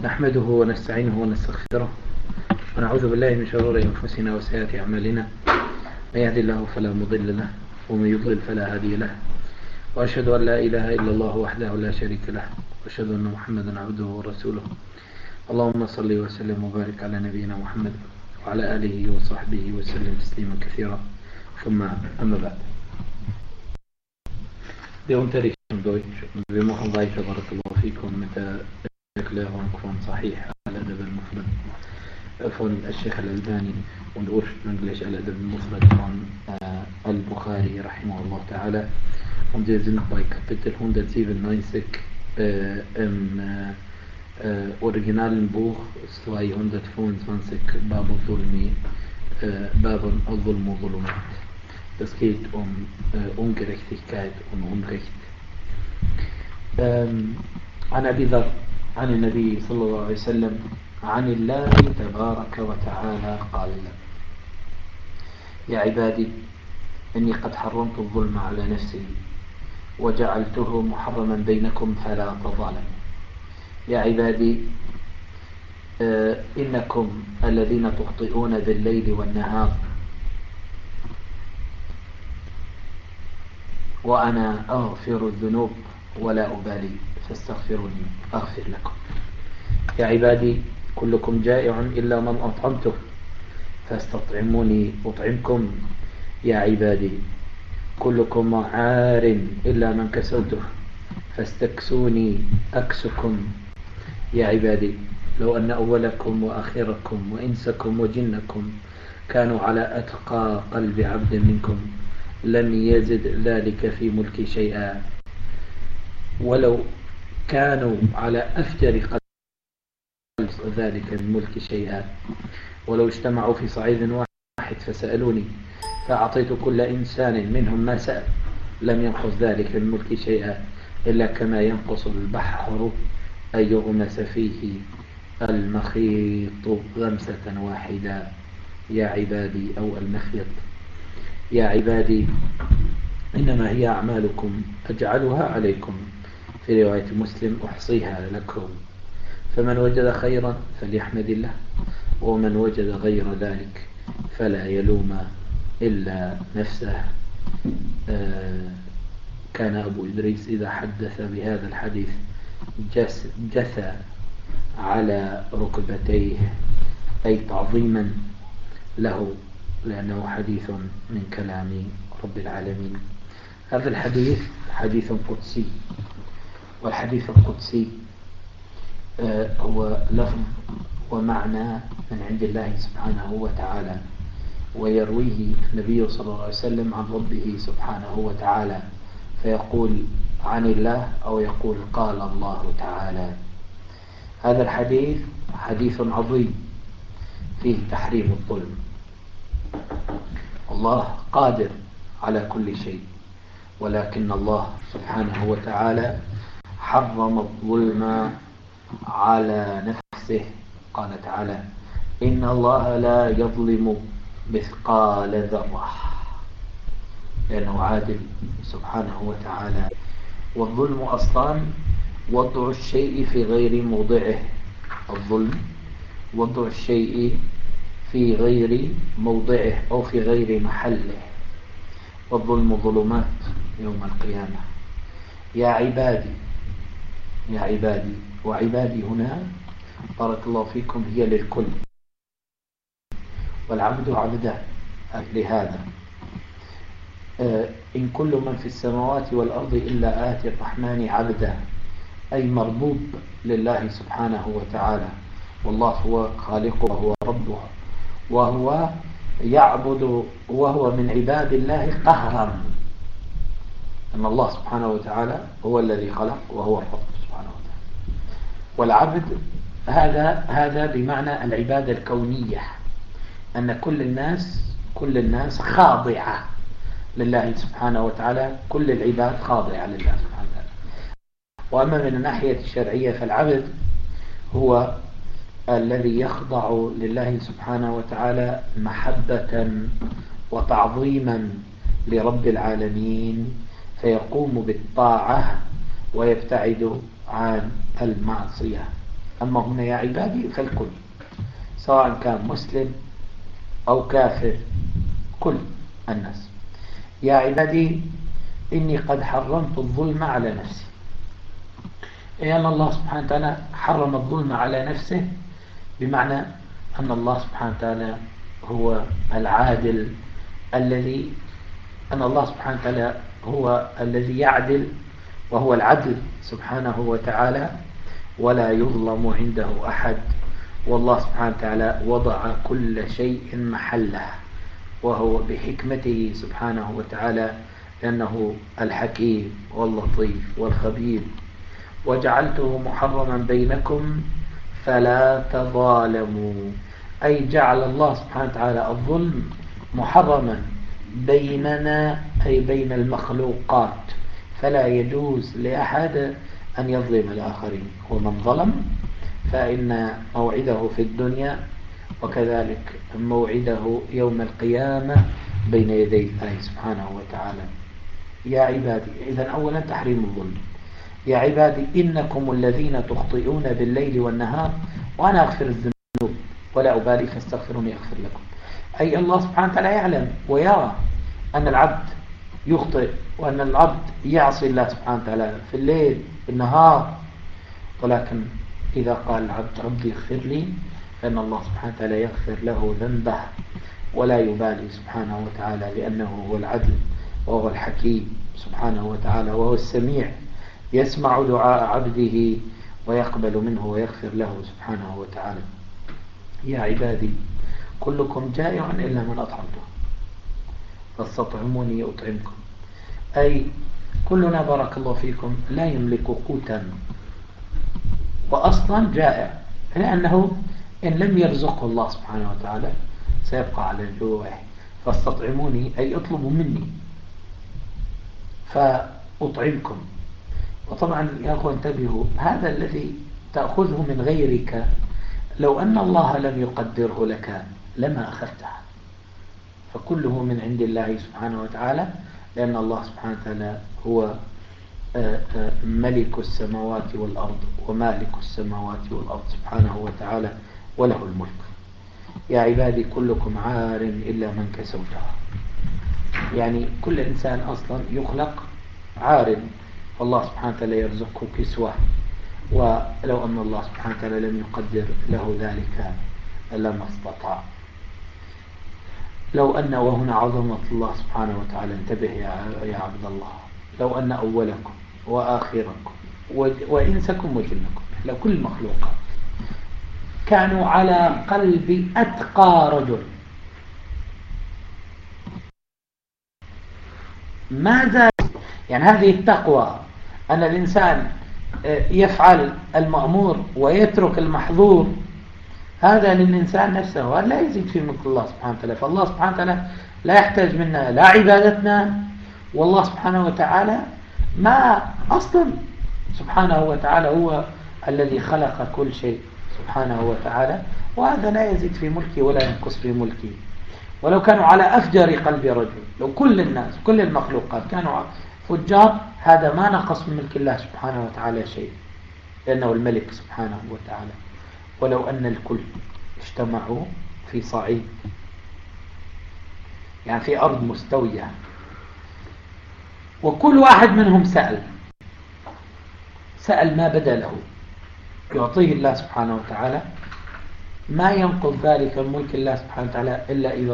نحمده ونستعينه ونستغفره ونعوذ بالله من شرور أنفسنا وسيئات أعمالنا. من يهد الله فلا مضل له ومن يضلل فلا هادي له، وأشهد أن لا إله إلا الله وحده لا شريك له، وأشهد أن محمدا عبده ورسوله. اللهم صل وسلم وبارك على نبينا محمد وعلى آله وصحبه وسلم تسليما كثيرا. ثم أما بعد. Det unterrichten Deutsch und wir machen weiter. Barakallahu fikum mit der Erklärung von Sahih al-Adab al-Mufrad von Sheikh al-Albani und ursprünglich al-Adab al-Mufrad von al-Bukhari rahimahullah ta'ala. Und wir sind bei Kapitel 197 im originalen Buch 225 Bab al-Zulmi, Bab al-Zulm wa Zulumat. Das geht um Ungerechtigkeit und Unrecht. عن أبي ذر عن النبي صلى الله عليه وسلم عن الله تبارك وتعالى قال: يا عبادي إني قد حرمت الظلم على نفسي وجعلته محرما بينكم فلا تظالموا. يا عبادي إنكم الذين تخطئون بالليل والنهار وأنا أغفر الذنوب ولا أبالي فاستغفروني أغفر لكم. يا عبادي كلكم جائع إلا من أطعمته فاستطعموني أطعمكم. يا عبادي كلكم عار إلا من كسوته فاستكسوني أكسكم. يا عبادي لو أن أولكم وآخركم وإنسكم وجنكم كانوا على أتقى قلب عبد منكم لم يزد ذلك في ملكي شيئا، ولو كانوا على أفجر قلب ذلك من ملك شيئا، ولو اجتمعوا في صعيد واحد فسألوني فأعطيت كل إنسان منهم ما سأل لم ينقص ذلك من ملك شيئا إلا كما ينقص البحر أن يغمس فيه المخيط غمسة واحدة. يا عبادي أو المخيط. يا عبادي إنما هي أعمالكم أجعلها عليكم، في رواية مسلم أحصيها لكم، فمن وجد خيرا فليحمد الله ومن وجد غير ذلك فلا يلوم إلا نفسه. كان أبو إدريس إذا حدث بهذا الحديث جثى على ركبتيه أي تعظيما له، لأنه حديث من كلام رب العالمين. هذا الحديث حديث قدسي، والحديث القدسي هو لفظ ومعنى من عند الله سبحانه وتعالى، ويرويه النبي صلى الله عليه وسلم عن ربه سبحانه وتعالى، فيقول عن الله أو يقول قال الله تعالى. هذا الحديث حديث عظيم فيه تحريم الظلم. الله قادر على كل شيء، ولكن الله سبحانه وتعالى حرم الظلم على نفسه. قال تعالى: إن الله لا يظلم مثقال ذرة، لأنه عادل سبحانه وتعالى. والظلم أصلا وضع الشيء في غير موضعه. الظلم وضع الشيء في غير موضعه أو في غير محله، والظلم ظلمات يوم القيامة. يا عبادي، يا عبادي، وعبادي هنا بارك الله فيكم هي للكل، والعبد عبدان. لهذا إن كل من في السماوات والأرض إلا آتي الرحمن عبدا، أي مربوب لله سبحانه وتعالى، والله هو خالقه وهو ربه، وهو يعبد وهو من عباد الله قهرا، أن الله سبحانه وتعالى هو الذي خلق وهو الرب سبحانه وتعالى. والعبد هذا بمعنى العبادة الكونية، أن كل الناس خاضعة لله سبحانه وتعالى، كل العباد خاضعة لله سبحانه وتعالى. وأما من الناحية الشرعية فالعبد هو الذي يخضع لله سبحانه وتعالى محبة وتعظيما لرب العالمين، فيقوم بالطاعة ويبتعد عن المعصية. أما هنا يا عبادي فالكل، سواء كان مسلم أو كافر، كل الناس. يا عبادي إني قد حرمت الظلم على نفسي، أن الله سبحانه وتعالى حرم الظلم على نفسه، بمعنى أن الله سبحانه وتعالى هو العادل الذي أن الله سبحانه وتعالى هو الذي يعدل، وهو العدل سبحانه وتعالى، ولا يظلم عنده أحد. والله سبحانه وتعالى وضع كل شيء محله، وهو بحكمته سبحانه وتعالى، لأنه الحكيم واللطيف والخبير. وجعلته محرما بينكم فلا تظالموا، أي جعل الله سبحانه وتعالى الظلم محرما بيننا، أي بين المخلوقات، فلا يجوز لأحد أن يظلم الآخرين. ومن ظلم فإن موعده في الدنيا، وكذلك موعده يوم القيامة بين يدي الله سبحانه وتعالى. يا عبادي، إذن أولا تحريم الظلم. يا عبادي إنكم الذين تخطئون بالليل والنهار وأنا أغفر الذنوب ولا أبالي فاستغفروني أغفر لكم. أي الله سبحانه وتعالى يعلم ويرى أن العبد يخطئ، وأن العبد يعصي الله سبحانه وتعالى في الليل في النهار، ولكن إذا قال العبد ربي اغفر لي، فإن الله سبحانه وتعالى يغفر له ذنبه ولا يبالي سبحانه وتعالى، لأنه هو العدل وهو الحكيم سبحانه وتعالى، وهو السميع، يسمع دعاء عبده ويقبل منه ويغفر له سبحانه وتعالى. يا عبادي كلكم جائع إلا من أطعمته فاستطعموني أطعمكم، أي كلنا بارك الله فيكم لا يملك قوتا، وأصلا جائع، لأنه إن لم يرزقه الله سبحانه وتعالى سيبقى على الجوع. فاستطعموني أي اطلبوا مني فأطعمكم. وطبعا يا أخوة انتبهوا، هذا الذي تأخذه من غيرك لو أن الله لم يقدره لك لما أخذته، فكله من عند الله سبحانه وتعالى، لأن الله سبحانه وتعالى هو ملك السماوات والأرض ومالك السماوات والأرض سبحانه وتعالى، وله الملك. يا عبادي كلكم عار إلا من كسوته، يعني كل إنسان أصلا يخلق عار، والله سبحانه وتعالى يرزقه كسوة، ولو أن الله سبحانه وتعالى لم يقدر له ذلك لما استطاع. لو أن، وهنا عظمة الله سبحانه وتعالى، انتبه يا عبد الله، لو أن أولكم وآخركم وإنسكم وجنكم، لو كل المخلوقات كانوا على قلب أتقى رجل، ما زال يعني هذه التقوى، أن الإنسان يفعل المأمور ويترك المحظور، هذا للإنسان نفسه، ولا يزيد في ملك الله سبحانه وتعالى. فالله سبحانه وتعالى لا يحتاج منا لا عبادتنا، والله سبحانه وتعالى ما أصلا سبحانه وتعالى هو الذي خلق كل شيء سبحانه وتعالى، وهذا لا يزيد في ملكي ولا ينقص في ملكي. ولو كانوا على أفجر قلب رجل، لو كل الناس كل المخلوقات كانوا فجار، هذا ما نقص من ملك الله سبحانه وتعالى شيء، لأنه الملك سبحانه وتعالى. ولو أن الكل اجتمعوا في صعيد، يعني في أرض مستوية، وكل واحد منهم سأل ما بدا له يعطيه الله سبحانه وتعالى، ما ينقض ذلك الملك الله سبحانه وتعالى إلا إذا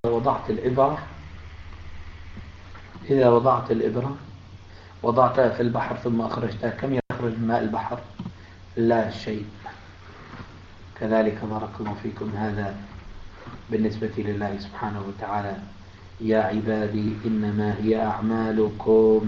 وضعت الإبرة وضعتها في البحر ثم أخرجتها، كم يخرج من ماء البحر؟ لا شيء. كذلك بارك الله فيكم هذا بالنسبة لله سبحانه وتعالى. يا عبادي إنما هي أعمالكم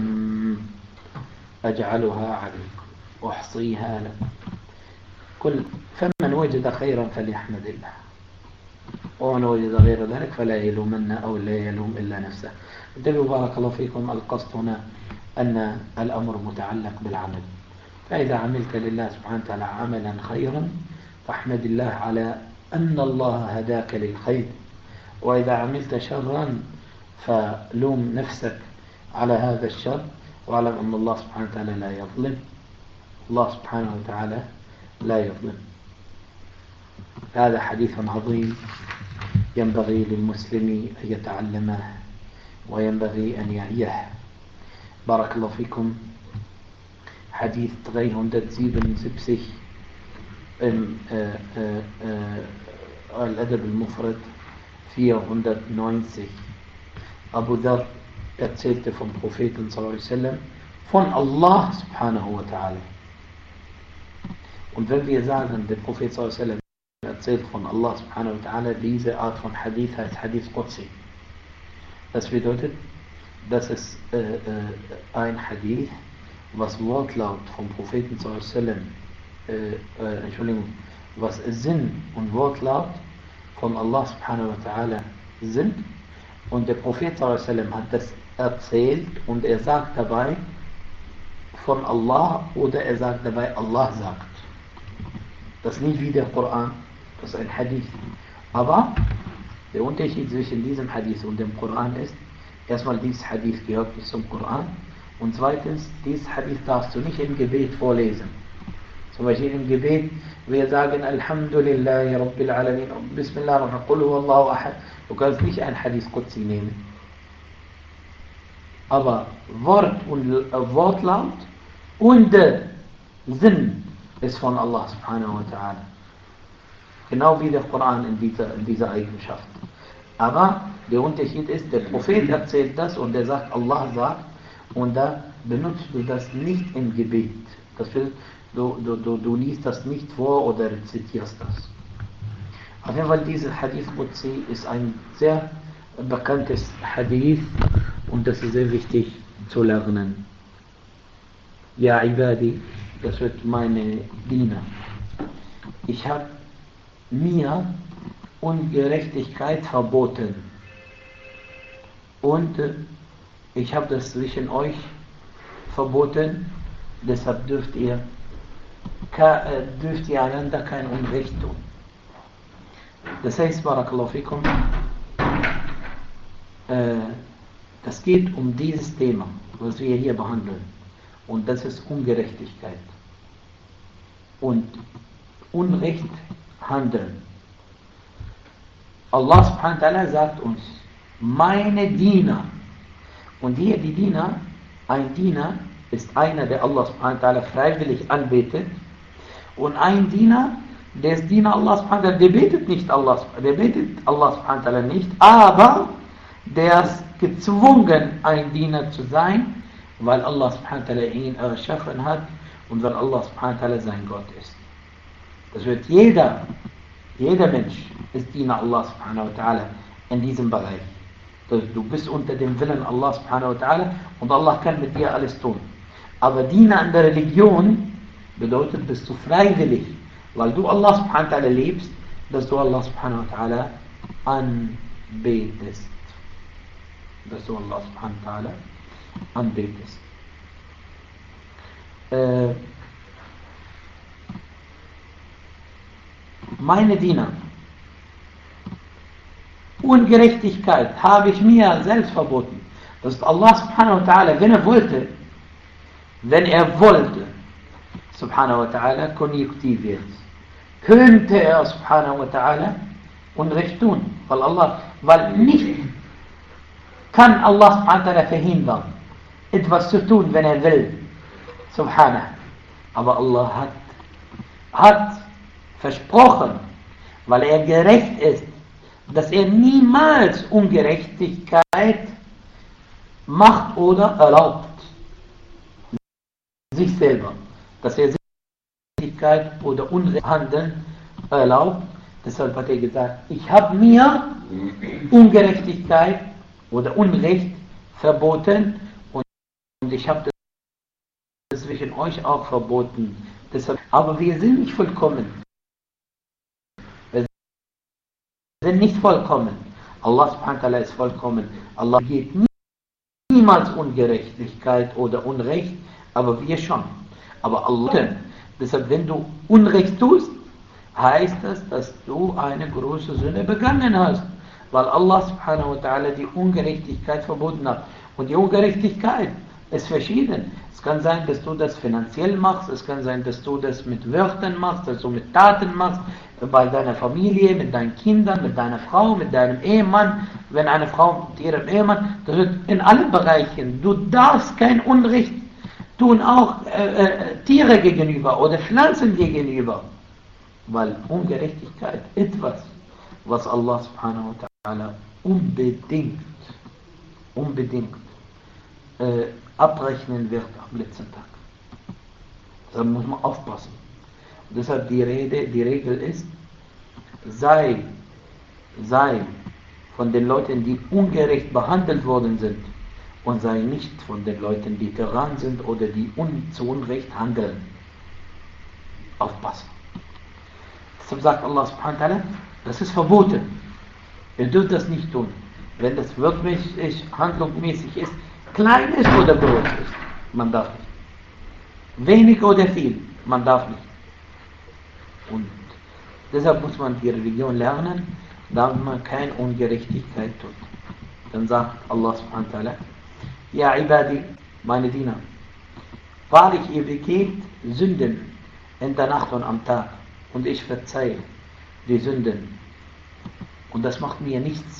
أجعلها عليكم أحصيها لكم، فمن وجد خيرا فليحمد الله، ومن وجد غير ذلك فلا يلومن أو لا يلوم إلا نفسه. انتبهوا بارك الله فيكم، القصد هنا أن الأمر متعلق بالعمل، فإذا عملت لله سبحانه وتعالى عملا خيرا فاحمد الله على أن الله هداك للخير، وإذا عملت شرا فلوم نفسك على هذا الشر، واعلم أن الله سبحانه وتعالى لا يظلم، الله سبحانه وتعالى لا يظلم. هذا حديث عظيم ينبغي للمسلم أن يتعلمه وينبغي أن يعيه. بارك الله فيكم. حديث 377 im Al-Adab al-Mufrad 490. Abu Dhar erzählte vom Propheten sallallahu alaihi wasallam von Allah subhanahu wa ta'ala. Und wenn wir sagen, der Prophet sallallahu alaihi wasallam erzählt von Allah subhanahu wa ta'ala, diese Art von Hadith heißt Hadith Qudsi. Das bedeutet, dass es ein Hadith, was Wortlaut vom Propheten sallallahu alaihi wasallam, Entschuldigung, was Sinn und Wortlaut von Allah subhanahu wa ta'ala sind, und der Prophet sallallahu alaihi wasallam hat das erzählt und er sagt dabei von Allah oder er sagt dabei Allah sagt. Das ist nicht wie der Koran, das ist ein Hadith. Aber der Unterschied zwischen diesem Hadith und dem Koran ist, erstmal dieses Hadith gehört nicht zum Koran und zweitens, dieses Hadith darfst du nicht im Gebet vorlesen. Zum Beispiel im Gebet, wir sagen Alhamdulillahi Rabbil Alamin, Bismillah, Qul huwallahu ahad. Du kannst nicht ein Hadith Qudsi nehmen. Aber Wort und Wortlaut und Sinn ist von Allah subhanahu wa ta'ala. Genau wie der Koran in dieser Eigenschaft. Aber der Unterschied ist, der Prophet erzählt das und er sagt, Allah sagt, und da benutzt du das nicht im Gebet. Das will, du liest das nicht vor oder rezitierst das. Auf jeden Fall, dieser Hadith Qudsi ist ein sehr bekanntes Hadith und das ist sehr wichtig zu lernen. Ja, Ibadi, das wird meine Diener. Ich habe mir Ungerechtigkeit verboten und ich habe das zwischen euch verboten, deshalb dürft ihr einander kein Unrecht tun. Das heißt, Barakallahu fikum, das geht um dieses Thema, was wir hier behandeln, und das ist Ungerechtigkeit und Unrecht handeln. Allah subhanahu wa ta'ala sagt uns, meine Diener, und hier die Diener, ein Diener ist einer, der Allah subhanahu wa ta'ala freiwillig anbetet, und ein Diener, der ist Diener Allah subhanahu wa ta'ala, der betet Allah subhanahu wa ta'ala nicht, aber der ist gezwungen, ein Diener zu sein, weil Allah subhanahu wa ta'ala ihn erschaffen hat und weil Allah subhanahu wa ta'ala sein Gott ist. Das wird jeder Mensch ist Diener Allah subhanahu wa ta'ala in diesem Bereich. Du bist unter dem Willen Allah subhanahu wa ta'ala und Allah kann mit dir alles tun. Aber Diener an der Religion bedeutet, bist du freiwillig, weil du Allah subhanahu wa ta'ala liebst, dass du Allah subhanahu wa ta'ala anbetest. Dass du Allah subhanahu wa ta'ala anbetest. Meine Diener, Ungerechtigkeit habe ich mir selbst verboten. Das ist Allah subhanahu wa ta'ala, wenn er wollte, subhanahu wa ta'ala, konjunktiv jetzt, könnte er subhanahu wa ta'ala Unrecht tun. Weil nicht kann Allah subhanahu wa ta'ala verhindern, etwas zu tun, wenn er will. Subhanahu. Aber Allah hat versprochen, weil er gerecht ist, dass er niemals Ungerechtigkeit macht oder erlaubt. Sich selber. Dass er Ungerechtigkeit oder Unhandeln erlaubt. Deshalb hat er gesagt, ich habe mir Ungerechtigkeit oder Unrecht verboten und ich habe das zwischen euch auch verboten. Deshalb, aber wir sind nicht vollkommen. Wir sind nicht vollkommen. Allah subhanahu wa ta'ala ist vollkommen. Allah geht niemals Ungerechtigkeit oder Unrecht, aber wir schon. Aber Allah, deshalb, wenn du Unrecht tust, heißt das, dass du eine große Sünde begangen hast. Weil Allah subhanahu wa ta'ala die Ungerechtigkeit verboten hat. Und die Ungerechtigkeit ist verschieden. Es kann sein, dass du das finanziell machst, es kann sein, dass du das mit Wörtern machst, dass du mit Taten machst, bei deiner Familie, mit deinen Kindern, mit deiner Frau, mit deinem Ehemann, wenn eine Frau mit ihrem Ehemann, das wird in allen Bereichen. Du darfst kein Unrecht tun, auch Tiere gegenüber oder Pflanzen gegenüber, weil Ungerechtigkeit etwas, was Allah subhanahu wa ta'ala unbedingt abrechnen wird am letzten Tag. Da muss man aufpassen. Und deshalb die Regel ist, sei von den Leuten, die ungerecht behandelt worden sind, und sei nicht von den Leuten, die Tyrannen sind oder die zu Unrecht handeln. Aufpassen. Deshalb sagt Allah subhanahu wa ta'ala, das ist verboten. Ihr dürft das nicht tun. Wenn das wirklich handlungsmäßig ist, klein ist oder groß ist, man darf nicht. Wenig oder viel, man darf nicht. Und deshalb muss man die Religion lernen, damit man keine Ungerechtigkeit tut. Dann sagt Allah subhanahu wa ta'ala, ja Ibadi, meine Diener, wahrlich ihr begeht Sünden in der Nacht und am Tag und ich verzeihe die Sünden und das macht mir nichts.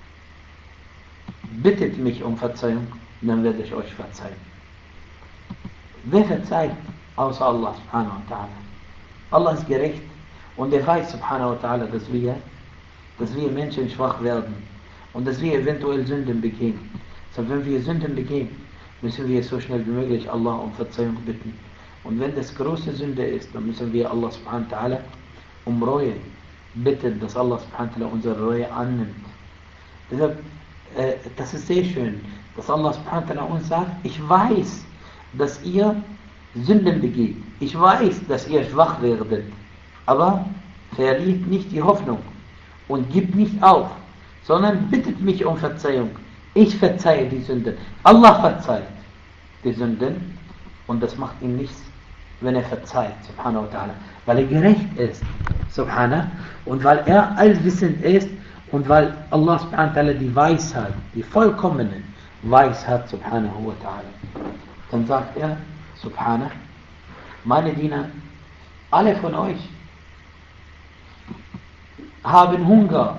Bittet mich um Verzeihung, dann werde ich euch verzeihen. Wer verzeiht außer Allah subhanahu wa ta'ala? Allah ist gerecht und er weiß subhanahu wa ta'ala, dass wir Menschen schwach werden und dass wir eventuell Sünden begehen. So, wenn wir Sünden begehen, müssen wir so schnell wie möglich Allah um Verzeihung bitten. Und wenn das große Sünde ist, dann müssen wir Allah subhanahu wa ta'ala um Reue bitten, dass Allah subhanahu wa ta'ala unsere Reue annimmt. Deshalb, das ist sehr schön, dass Allah subhanahu wa ta'ala uns sagt, ich weiß, dass ihr Sünden begeht. Ich weiß, dass ihr schwach werdet. Aber verliert nicht die Hoffnung und gibt nicht auf, sondern bittet mich um Verzeihung. Ich verzeihe die Sünden. Allah verzeiht die Sünden und das macht ihm nichts, wenn er verzeiht, subhanahu wa ta'ala. Weil er gerecht ist, subhanahu, und weil er allwissend ist und weil Allah subhanahu wa ta'ala die Weisheit, die vollkommene Weisheit, subhanahu wa ta'ala. Dann sagt er, subhanahu, meine Diener, alle von euch haben Hunger,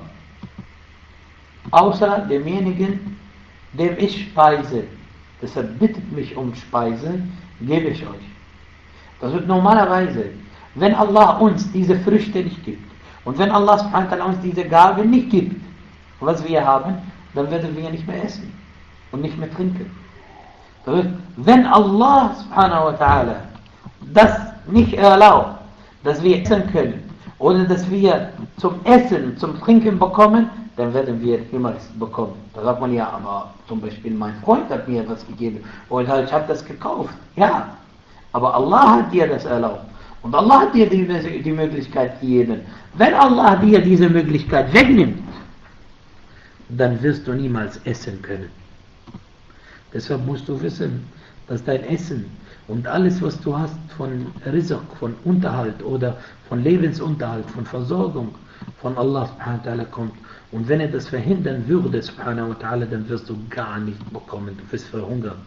außer demjenigen, dem ich speise. Deshalb bittet mich um Speise, gebe ich euch. Das wird normalerweise, wenn Allah uns diese Früchte nicht gibt und wenn Allah subhanahu wa ta'ala uns diese Gabe nicht gibt, was wir haben, dann werden wir nicht mehr essen und nicht mehr trinken. Wenn Allah subhanahu wa ta'ala das nicht erlaubt, dass wir essen können oder dass wir zum Essen, zum Trinken bekommen, dann werden wir niemals bekommen. Da sagt man ja, aber zum Beispiel mein Freund hat mir was gegeben oder ich habe das gekauft. Ja, aber Allah hat dir das erlaubt und Allah hat dir die Möglichkeit gegeben. Wenn Allah dir diese Möglichkeit wegnimmt, dann wirst du niemals essen können. Deshalb musst du wissen, dass dein Essen und alles, was du hast von Rizq, von Unterhalt oder von Lebensunterhalt, von Versorgung, von Allah subhanahu wa ta'ala kommt. Und wenn er das verhindern würde, subhanahu wa ta'ala, dann wirst du gar nicht bekommen, du wirst verhungern.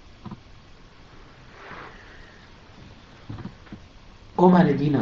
O meine Diener,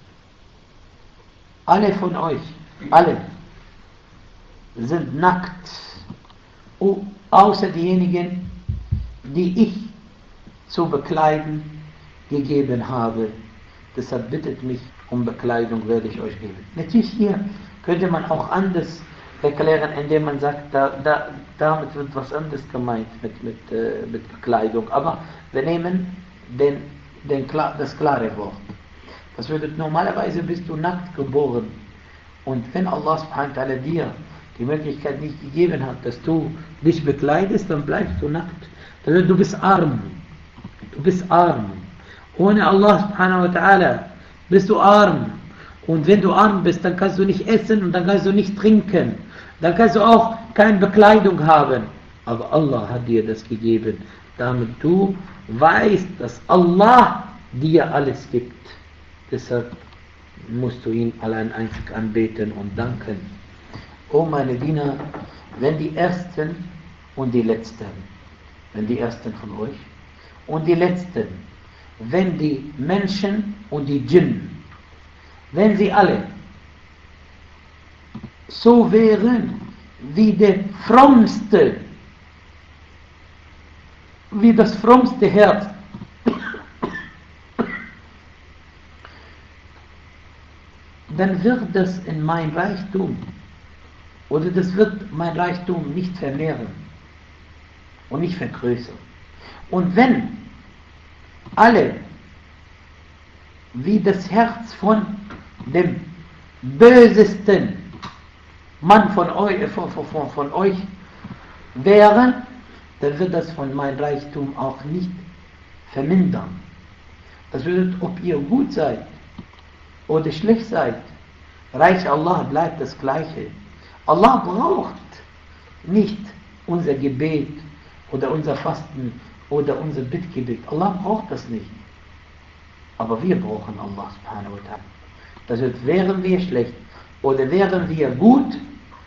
alle von euch, alle, sind nackt, außer diejenigen, die ich zu bekleiden gegeben habe. Deshalb bittet mich um Bekleidung, werde ich euch geben. Natürlich hier könnte man auch anders erklären, indem man sagt, damit wird was anderes gemeint mit Bekleidung. Aber wir nehmen das klare Wort. Das bedeutet, normalerweise bist du nackt geboren. Und wenn Allah subhanahu wa ta'ala dir die Möglichkeit nicht gegeben hat, dass du dich bekleidest, dann bleibst du nackt. Du bist arm. Du bist arm. Ohne Allah subhanahu wa ta'ala bist du arm. Und wenn du arm bist, dann kannst du nicht essen und dann kannst du nicht trinken. Dann kannst du auch keine Bekleidung haben. Aber Allah hat dir das gegeben, damit du weißt, dass Allah dir alles gibt. Deshalb musst du ihn allein einzig anbeten und danken. O meine Diener, wenn die Ersten und die Letzten, wenn die Ersten von euch und die Letzten, wenn die Menschen und die Djinn, wenn sie alle so wären wie der frommste, wie das frommste Herz, dann wird das in mein Reichtum, oder das wird mein Reichtum nicht vermehren und nicht vergrößern. Und wenn alle wie das Herz von dem bösesten Mann von euch wären, dann wird das von meinem Reichtum auch nicht vermindern. Das bedeutet, ob ihr gut seid oder schlecht seid, Reich Allah bleibt das Gleiche. Allah braucht nicht unser Gebet oder unser Fasten oder unser Bittgebet. Allah braucht das nicht. Aber wir brauchen Allah subhanahu wa ta'ala. Das heißt, wären wir schlecht oder wären wir gut,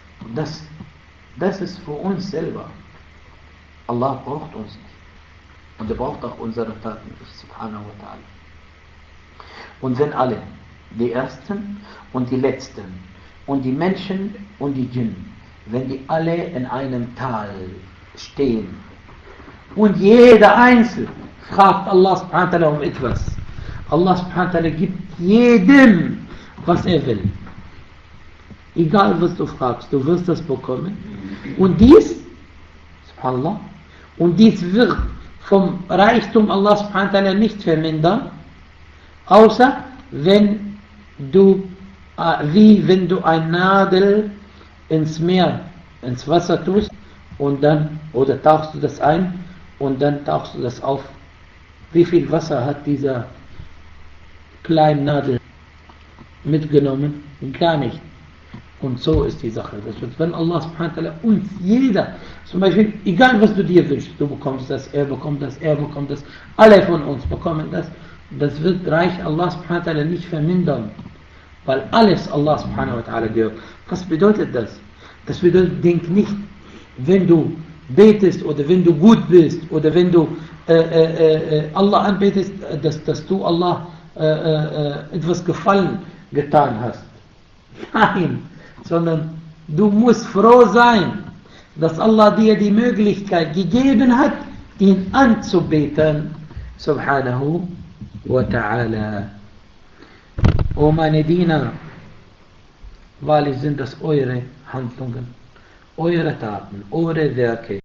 das ist für uns selber. Allah braucht uns nicht. Und er braucht auch unsere Taten nicht, subhanahu wa ta'ala. Und wenn alle, die Ersten und die Letzten und die Menschen und die Djinn, wenn die alle in einem Tal stehen und jeder Einzelne fragt Allah subhanahu wa ta'ala um etwas, Allah subhanahu wa ta'ala gibt jedem, was er will. Egal was du fragst, du wirst das bekommen. Und dies, subhanallah, und dies wird vom Reichtum Allah subhanahu wa ta'ala nicht vermindern, außer wenn du, wie wenn du ein Nadel ins Meer, ins Wasser tust und dann, oder tauchst du das ein und dann tauchst du das auf. Wie viel Wasser hat dieser kleine Nadel mitgenommen? Gar nicht. Und so ist die Sache. Das wird, wenn Allah subhanahu wa ta'ala uns jeder, zum Beispiel, egal was du dir wünschst, du bekommst das, er bekommt das, er bekommt das, alle von uns bekommen das, das wird Reich Allah subhanahu wa ta'ala nicht vermindern, weil alles Allah subhanahu wa ta'ala gehört. Was bedeutet das? Das bedeutet, denk nicht, wenn du betest oder wenn du gut bist oder wenn du Allah anbetest, dass du Allah etwas Gefallen getan hast. Nein, sondern du musst froh sein, dass Allah dir die Möglichkeit gegeben hat, ihn anzubeten, subhanahu wa ta'ala. O meine Diener, wahrlich sind das eure Handlungen, eure Taten, eure Werke.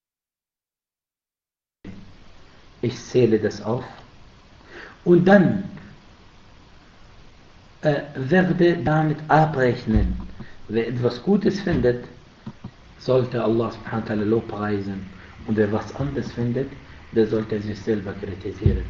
Ich zähle das auf und dann werde damit abrechnen. Wer etwas Gutes findet, sollte Allah subhanahu wa ta'ala lobpreisen. Und wer was anderes findet, der sollte sich selber kritisieren.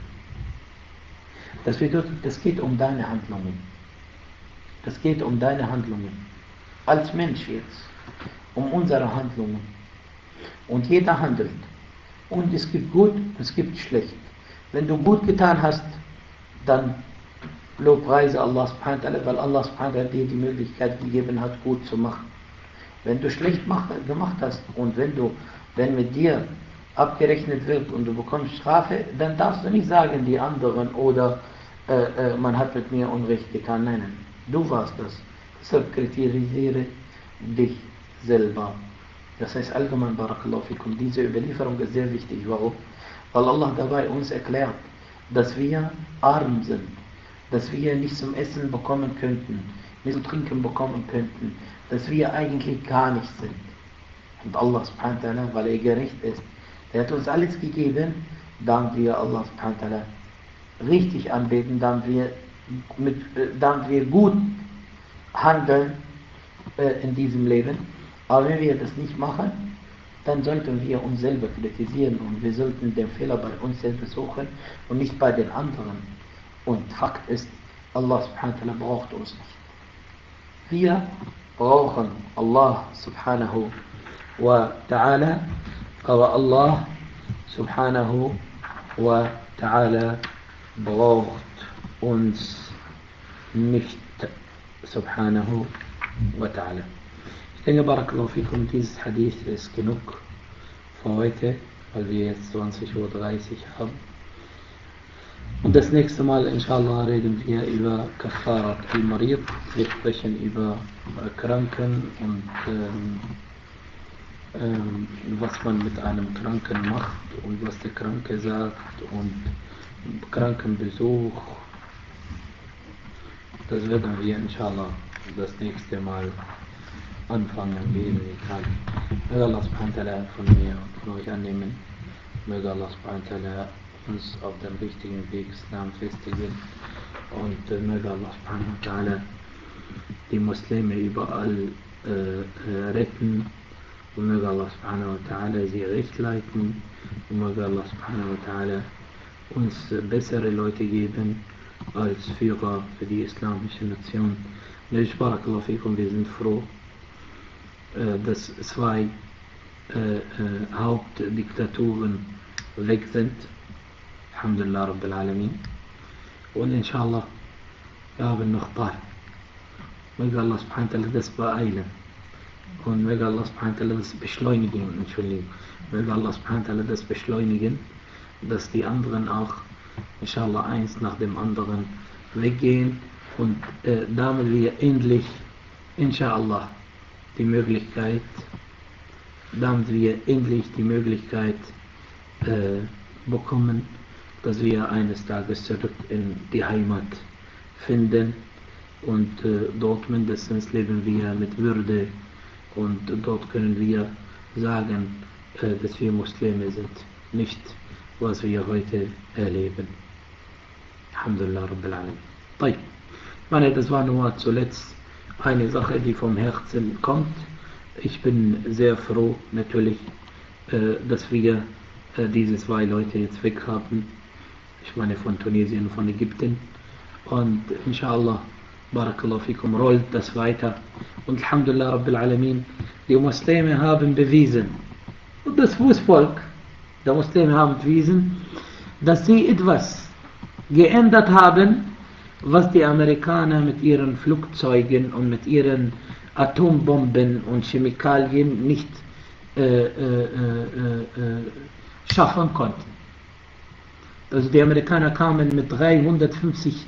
Das bedeutet, das geht um deine Handlungen. Das geht um deine Handlungen. Als Mensch jetzt. Um unsere Handlungen. Und jeder handelt. Und es gibt gut, es gibt schlecht. Wenn du gut getan hast, dann lobpreise Allah subhanahu wa ta'ala, weil Allah subhanahu wa ta'ala dir die Möglichkeit gegeben hat, gut zu machen. Wenn du schlecht gemacht hast und wenn mit dir abgerechnet wird und du bekommst Strafe, dann darfst du nicht sagen, die anderen oder man hat mit mir Unrecht getan. Nein, nein, du warst das. Deshalb kritisiere dich selber. Das heißt allgemein, barakallahu fikum, diese Überlieferung ist sehr wichtig. Warum? Weil Allah dabei uns erklärt, dass wir arm sind, dass wir nichts zum Essen bekommen könnten, nichts zum Trinken bekommen könnten, dass wir eigentlich gar nichts sind. Und Allah subhanahu wa ta'ala, weil er gerecht ist, er hat uns alles gegeben, damit wir Allah subhanahu wa ta'ala richtig anbeten, damit wir gut handeln in diesem Leben. Aber wenn wir das nicht machen, dann sollten wir uns selber kritisieren und wir sollten den Fehler bei uns selber suchen und nicht bei den anderen. Und Fakt ist, Allah subhanahu wa ta'ala braucht uns nicht. Wir brauchen Allah subhanahu wa ta'ala, aber Allah subhanahu wa ta'ala braucht uns nicht, subhanahu wa ta'ala. Ich denke, barakallahu fikum, dieses Hadith ist genug für heute, weil wir jetzt 20:30 Uhr haben. Und das nächste Mal, inshallah, reden wir über Kafarat al-Marid. Wir sprechen über Kranken und was man mit einem Kranken macht und was der Kranke sagt und Krankenbesuch. Das werden wir inshallah das nächste Mal anfangen, wie in Italien. Möge Allah subhanahu wa ta'ala von mir und von euch annehmen. Möge Allah subhanahu wa ta'ala uns auf dem richtigen Weg Islam festigen und möge Allah subhanahu wa ta'ala die Muslime überall retten und möge Allah subhanahu wa ta'ala sie recht leiten und möge Allah subhanahu wa ta'ala uns bessere Leute geben als Führer für die islamische Nation. Barakallahu fikum, wir sind froh, dass zwei Hauptdiktaturen weg sind. Alhamdulillah Rabbil Alamin. Und inshallah, wir haben noch ein paar. Möge Allah subhanahu wa ta'ala das beeilen. Und möge Allah subhanahu wa ta'ala das beschleunigen. Entschuldigung. Möge Allah subhanahu wa ta'ala das beschleunigen, dass die anderen auch inshallah eins nach dem anderen weggehen und damit wir endlich inshallah die Möglichkeit bekommen, dass wir eines Tages zurück in die Heimat finden und dort mindestens leben wir mit Würde und dort können wir sagen, dass wir Muslime sind, nicht was wir heute erleben. Alhamdulillah Rabbil Alamin. طيب. Ich meine, das war nur zuletzt eine Sache, die vom Herzen kommt. Ich bin sehr froh, natürlich, dass wir diese zwei Leute jetzt weg haben. Ich meine, von Tunesien und von Ägypten. Und inshallah, Barakallahu fikum, rollt das weiter. Und Alhamdulillah Rabbil Alamin, die Muslime haben bewiesen, und das Fußvolk der Muslime haben bewiesen, dass sie etwas geändert haben, was die Amerikaner mit ihren Flugzeugen und mit ihren Atombomben und Chemikalien nicht schaffen konnten. Also die Amerikaner kamen mit 350.000,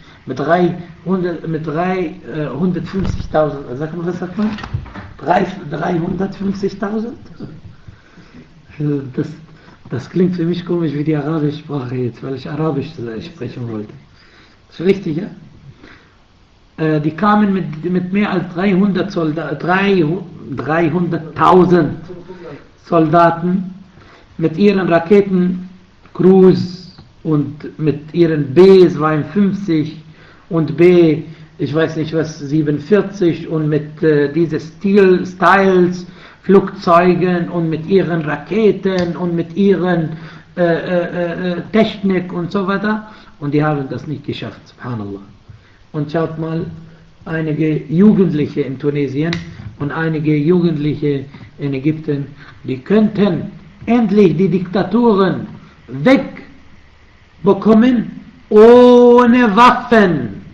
was sagt man? 350.000? Das klingt für mich komisch wie die arabische Sprache jetzt, weil ich Arabisch sprechen wollte. Das ist richtig, ja? Die kamen mit mehr als 300.000 Soldaten mit ihren Raketen Cruise und mit ihren B-52 und B, ich weiß nicht was, 47 und mit diese Styles Flugzeugen und mit ihren Raketen und mit ihren Technik und so weiter. Und die haben das nicht geschafft, subhanallah. Und schaut mal, einige Jugendliche in Tunesien und einige Jugendliche in Ägypten, die könnten endlich die Diktaturen wegbekommen ohne Waffen.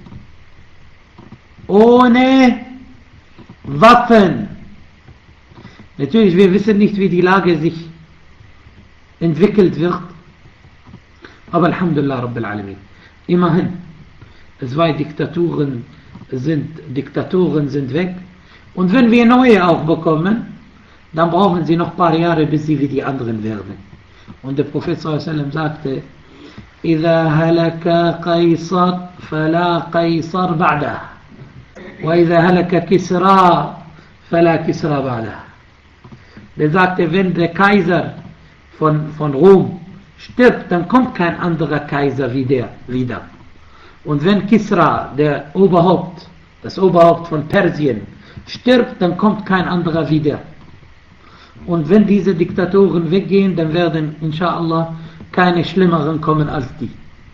Ohne Waffen. Natürlich, wir wissen nicht, wie die Lage sich entwickelt wird. Aber Alhamdulillah Rabbil Alamin. Immerhin, zwei Diktaturen sind weg. Und wenn wir neue auch bekommen, dann brauchen sie noch ein paar Jahre, bis sie wie die anderen werden. Und der Prophet ﷺ sagte, إذا هلك قيصر فلا قيصر بعده وإذا هلك كسرى فلا كسرى بعده. Der sagte, wenn der Kaiser von Rom stirbt, dann kommt kein anderer Kaiser wieder. Und wenn Kisra, das Oberhaupt von Persien, stirbt, dann kommt kein anderer wieder. Und wenn diese Diktatoren weggehen, dann werden inshallah keine schlimmeren kommen als die.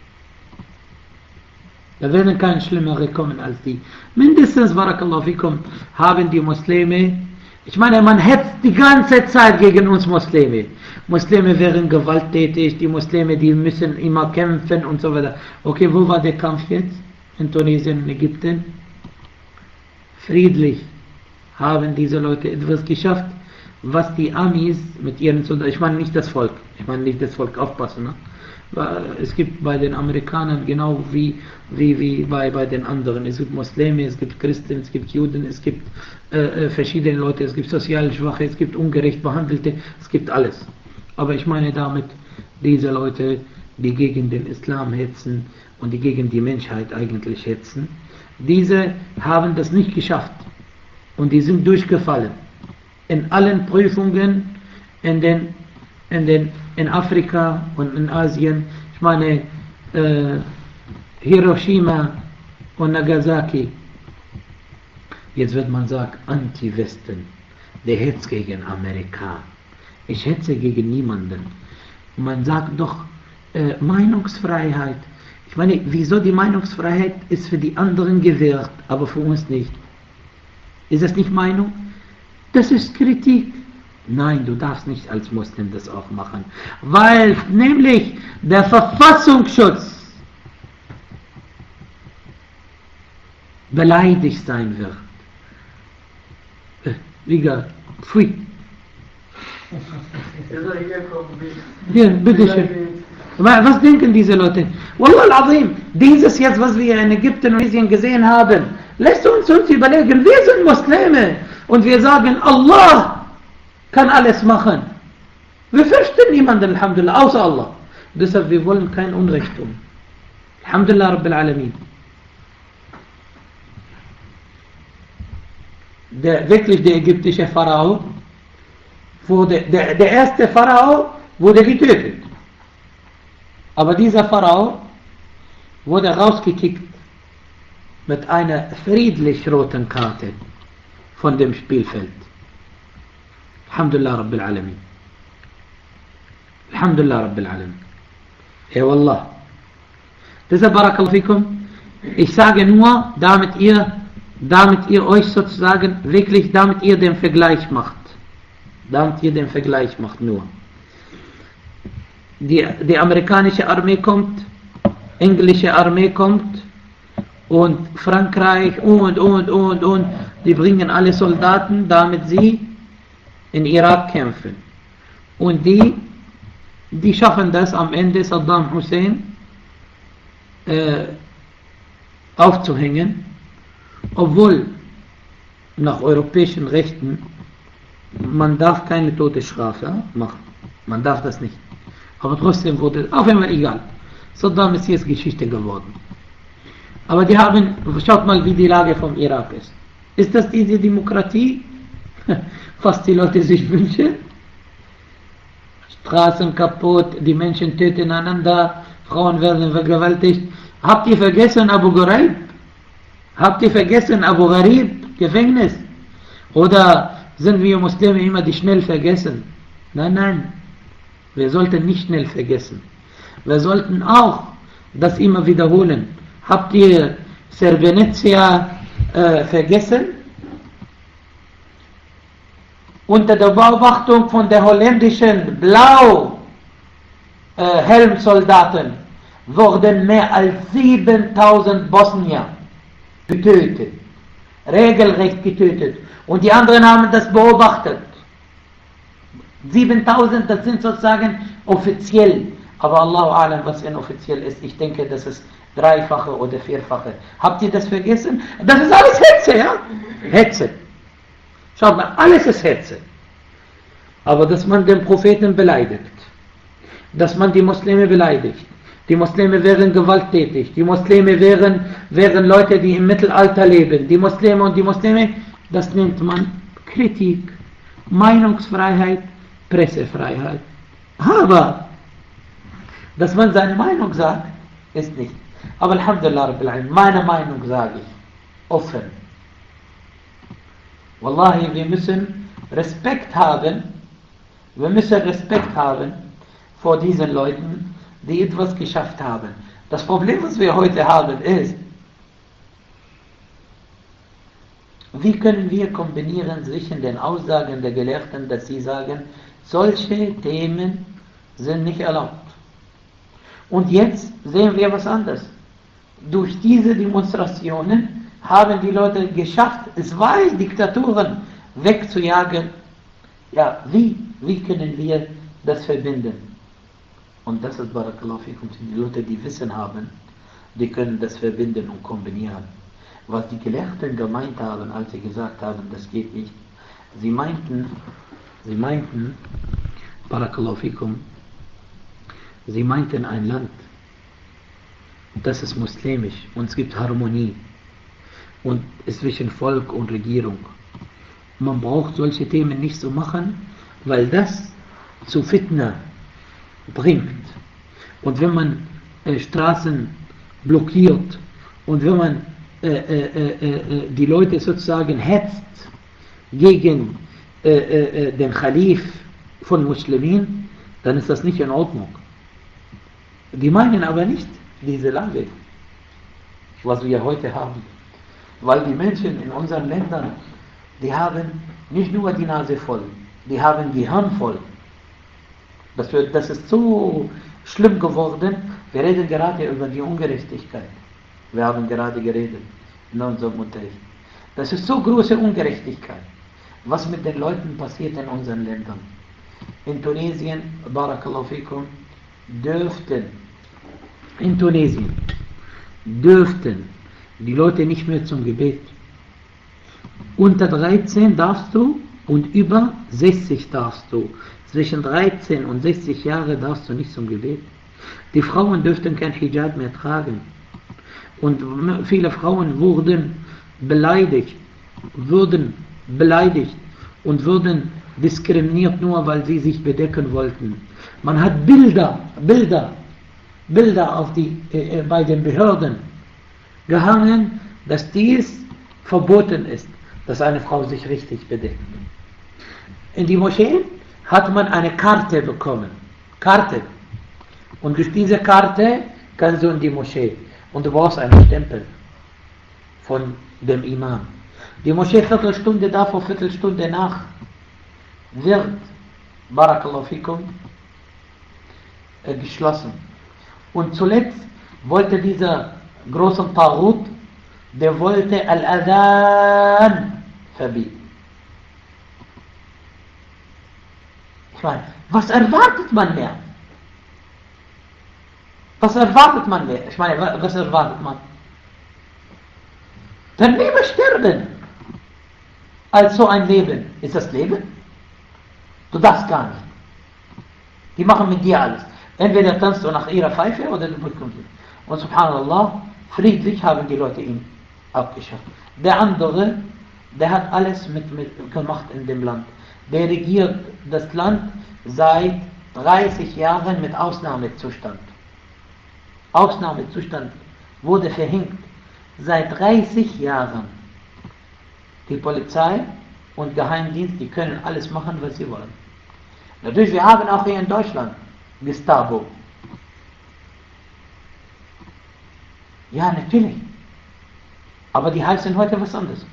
Da werden keine schlimmere kommen als die. Mindestens, Barakallahu fikum, haben die Muslime, ich meine, man hetzt die ganze Zeit gegen uns Muslime. Muslime wären gewalttätig, die Muslime, die müssen immer kämpfen und so weiter. Okay, wo war der Kampf jetzt? In Tunesien, in Ägypten? Friedlich haben diese Leute etwas geschafft, was die Amis mit ihren Soldaten, ich meine nicht das Volk, aufpassen, ne? Es gibt bei den Amerikanern genau wie bei den anderen. Es gibt Muslime, es gibt Christen, es gibt Juden, es gibt verschiedene Leute, es gibt sozial Schwache, es gibt ungerecht Behandelte, es gibt alles. Aber ich meine damit diese Leute, die gegen den Islam hetzen und die gegen die Menschheit eigentlich hetzen, diese haben das nicht geschafft und die sind durchgefallen. In allen Prüfungen in Afrika und in Asien, ich meine Hiroshima und Nagasaki, jetzt wird man sagen, Anti-Westen, der hetzt gegen Amerika. Ich hetze gegen niemanden. Man sagt doch Meinungsfreiheit. Ich meine, wieso die Meinungsfreiheit ist für die anderen gewährt, aber für uns nicht? Ist das nicht Meinung? Das ist Kritik. Nein, du darfst nicht als Muslim das auch machen, weil nämlich der Verfassungsschutz beleidigt sein wird. Liga, pfui. Ja, bitteschön. Was denken diese Leute? Wallah al-Azim, dieses jetzt, was wir in Ägypten und Tunesien gesehen haben, lässt uns überlegen, wir sind Muslime und wir sagen, Allah kann alles machen. Wir fürchten niemanden, Alhamdulillah, außer Allah. Deshalb, wir wollen kein Unrecht tun. Alhamdulillah, Rabbil Alamin. Wirklich der ägyptische Pharao, der erste Pharao wurde getötet. Aber dieser Pharao wurde rausgekickt mit einer friedlich roten Karte von dem Spielfeld. Alhamdulillah Rabbil Alamin. Alhamdulillah Rabbil Alamin. Ja Wallah. Deshalb Barakallahu fikum, ich sage nur, damit ihr euch sozusagen wirklich, damit ihr den Vergleich macht. Nur. Die amerikanische Armee kommt, englische Armee kommt und Frankreich und die bringen alle Soldaten, damit sie in Irak kämpfen. Und die schaffen das am Ende, Saddam Hussein aufzuhängen, obwohl nach europäischen Rechten man darf keine Todesstrafe machen. Man darf das nicht. Aber trotzdem wurde, auf einmal egal. Saddam ist jetzt Geschichte geworden. Aber die haben, schaut mal, wie die Lage vom Irak ist. Ist das diese Demokratie, was die Leute sich wünschen? Straßen kaputt, die Menschen töten einander, Frauen werden vergewaltigt. Habt ihr vergessen Abu Ghraib? Habt ihr vergessen Abu Ghraib, Gefängnis? Oder sind wir Muslime immer die schnell vergessen? Nein. Wir sollten nicht schnell vergessen. Wir sollten auch das immer wiederholen. Habt ihr Srebrenica vergessen? Unter der Beobachtung von der holländischen Blau-Helmsoldaten wurden mehr als 7000 Bosnier getötet. Regelrecht getötet. Und die anderen haben das beobachtet. 7000, das sind sozusagen offiziell. Aber Allahu Alam, was inoffiziell ist, ich denke, das ist dreifache oder vierfache. Habt ihr das vergessen? Das ist alles Hetze, ja? Hetze. Schaut mal, alles ist Hetze. Aber dass man den Propheten beleidigt, dass man die Muslime beleidigt, die Muslime wären gewalttätig, die Muslime wären Leute, die im Mittelalter leben, die Muslime, das nennt man Kritik, Meinungsfreiheit, Pressefreiheit. Aber, dass man seine Meinung sagt, ist nicht. Aber Alhamdulillah Rabbil Alamin, meine Meinung sage ich, offen. Wallahi, wir müssen Respekt haben vor diesen Leuten, die etwas geschafft haben. Das Problem, was wir heute haben, ist, wie können wir kombinieren zwischen den Aussagen der Gelehrten, dass sie sagen, solche Themen sind nicht erlaubt. Und jetzt sehen wir was anderes. Durch diese Demonstrationen haben die Leute geschafft, 2 Diktaturen wegzujagen Ja, wie können wir das verbinden? Und das ist Barakallahu fikum, die Leute, die Wissen haben, die können das verbinden und kombinieren. Was die Gelehrten gemeint haben, als sie gesagt haben, das geht nicht, sie meinten, Barakallahu fikum, sie meinten ein Land, das ist muslimisch und es gibt Harmonie und es zwischen Volk und Regierung. Man braucht solche Themen nicht so machen, weil das zu Fitna bringt. Und wenn man Straßen blockiert und wenn man die Leute sozusagen hetzt gegen den Khalif von Muslimen, dann ist das nicht in Ordnung. Die meinen aber nicht diese Lage, was wir heute haben. Weil die Menschen in unseren Ländern, die haben nicht nur die Nase voll, die haben Gehirn voll. Das ist so schlimm geworden. Wir reden gerade über die Ungerechtigkeit. Wir haben gerade geredet in unserem Unterricht. Das ist so große Ungerechtigkeit, was mit den Leuten passiert in unseren Ländern. In Tunesien, Barakallahu fikum, dürften die Leute nicht mehr zum Gebet. Unter 13 darfst du und über 60 darfst du. Zwischen 13 und 60 Jahre darfst du nicht zum Gebet. Die Frauen dürften kein Hijab mehr tragen. Und viele Frauen wurden beleidigt und wurden diskriminiert, nur weil sie sich bedecken wollten. Man hat Bilder auf bei den Behörden gehangen, dass dies verboten ist, dass eine Frau sich richtig bedeckt. In die Moschee hat man eine Karte bekommen. Karte. Und durch diese Karte kannst du in die Moschee. Und du brauchst einen Stempel von dem Imam. Die Moschee Viertelstunde davor, Viertelstunde nach wird, Barakallahu fikum, geschlossen. Und zuletzt wollte dieser große Taghut, der wollte Al-Adhan verbieten. Ich meine, was erwartet man mehr? Was erwartet man mehr? Ich meine, was erwartet man? Dann lieber sterben, als so ein Leben. Ist das Leben? Du darfst gar nicht. Die machen mit dir alles. Entweder tanzt du nach ihrer Pfeife oder du bekommst ihn. Und subhanallah, friedlich haben die Leute ihn abgeschafft. Der andere, der hat alles mitgemacht in dem Land. Der regiert das Land seit 30 Jahren mit Ausnahmezustand. Ausnahmezustand wurde verhängt. Seit 30 Jahren. Die Polizei und Geheimdienst, die können alles machen, was sie wollen. Natürlich, wir haben auch hier in Deutschland Gestapo. Ja, natürlich. Aber die heißen heute was anderes.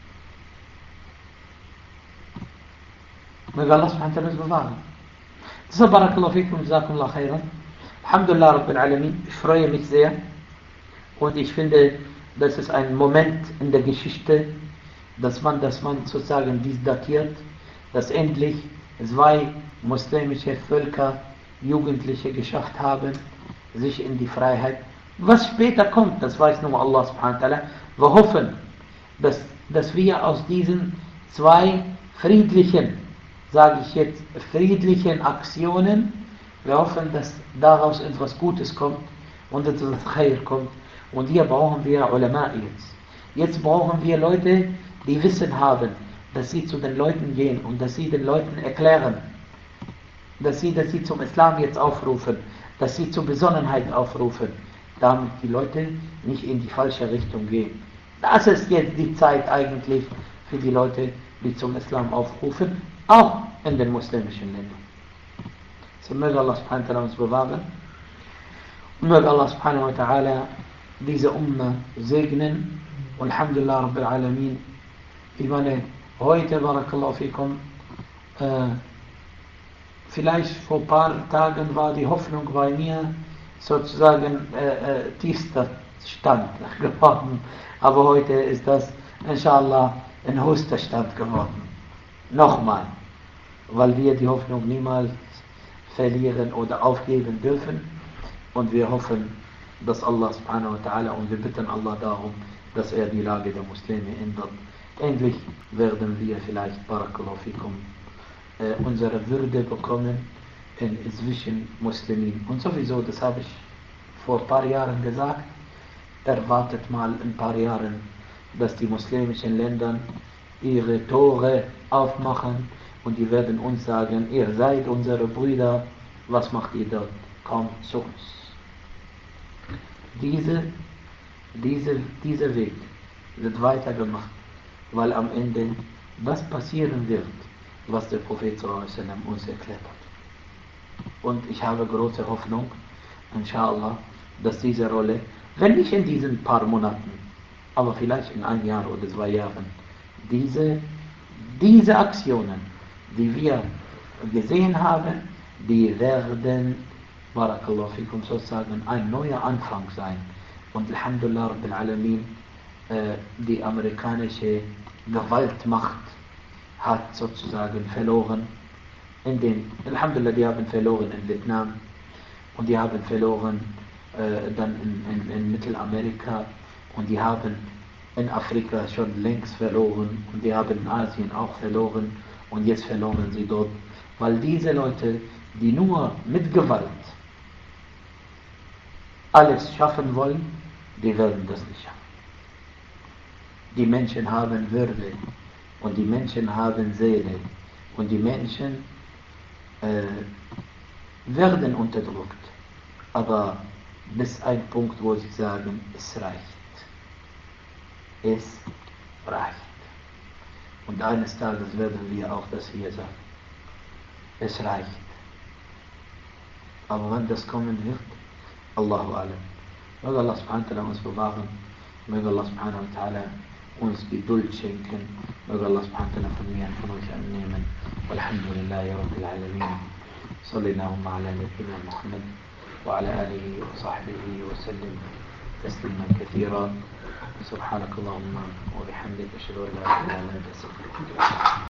Möge Allah subhanahu wa ta'ala bewahren. Deshalb barakallahu fikum, jazakumullah khairan. Alhamdulillah Rabbil Alamin. Ich freue mich sehr. Und ich finde, das ist ein Moment in der Geschichte, dass man sozusagen dies datiert, dass endlich 2 muslimische Völker, Jugendliche geschafft haben, sich in die Freiheit. Was später kommt, das weiß nur Allah subhanahu wa ta'ala. Wir hoffen, dass wir aus diesen 2 friedlichen, sage ich jetzt, friedlichen Aktionen, wir hoffen, dass daraus etwas Gutes kommt und etwas Khair kommt. Und hier brauchen wir Ulama jetzt. Jetzt brauchen wir Leute, die Wissen haben, dass sie zu den Leuten gehen und dass sie den Leuten erklären, dass sie zum Islam jetzt aufrufen, dass sie zur Besonnenheit aufrufen, damit die Leute nicht in die falsche Richtung gehen. Das ist jetzt die Zeit eigentlich für die Leute, die zum Islam aufrufen, auch in den muslimischen Ländern. So möge Allah subhanahu wa ta'ala uns bewahren und möge Allah subhanahu wa ta'ala diese Umma segnen. Und Alhamdulillah Rabbil Alamin. Ich meine, heute, Barakallahu fikum, vielleicht vor ein paar Tagen war die Hoffnung bei mir sozusagen tiefster Stand geworden. Aber heute ist das, inshallah, ein höchster Stand geworden. Nochmal. weil wir die Hoffnung niemals verlieren oder aufgeben dürfen. Und wir hoffen, dass Allah subhanahu wa ta'ala, und wir bitten Allah darum, dass er die Lage der Muslime ändert. Endlich werden wir vielleicht, barakallahu fikum, unsere Würde bekommen zwischen Muslimen. Und sowieso, das habe ich vor ein paar Jahren gesagt, erwartet mal in ein paar Jahren, dass die muslimischen Länder ihre Tore aufmachen und die werden uns sagen, ihr seid unsere Brüder, was macht ihr dort? Kommt zu uns. Dieser Weg wird weitergemacht, weil am Ende das passieren wird, was der Prophet sallallahu alaihi wasallam uns erklärt hat. Und ich habe große Hoffnung, inshallah, dass diese Rolle, wenn nicht in diesen paar Monaten, aber vielleicht in ein Jahr oder 2 Jahren, diese Aktionen, die wir gesehen haben, die werden, barakallahu fikum, sozusagen ein neuer Anfang sein. Und Alhamdulillah Rabbil Alamin, die amerikanische Gewaltmacht hat sozusagen verloren. Alhamdulillah, die haben verloren in Vietnam und die haben verloren dann in Mittelamerika und die haben in Afrika schon längst verloren und die haben in Asien auch verloren und jetzt verloren sie dort, weil diese Leute, die nur mit Gewalt alles schaffen wollen, die werden das nicht schaffen. Die Menschen haben Würde und die Menschen haben Seele und die Menschen werden unterdrückt, aber bis ein Punkt, wo sie sagen, es reicht. Es reicht. Und eines Tages werden wir auch das hier sagen. Es reicht. Aber wann das kommen wird, Allahu Alam. Möge Allah subhanahu wa ta'ala uns bewahren. Möge Allah subhanahu wa ta'ala uns Geduld schenken. Möge Allah subhanahu wa ta'ala von mir und von euch annehmen. Walhamdulillahi Rabbil Alamin. Salli Allahumma ala Nabiyyina Muhammad wa ala alihi wa sahbihi wa sallim تسليما كثيرا. سبحانك اللهم وبحمدك أشهد أن لا إله إلا أنت أستغفرك.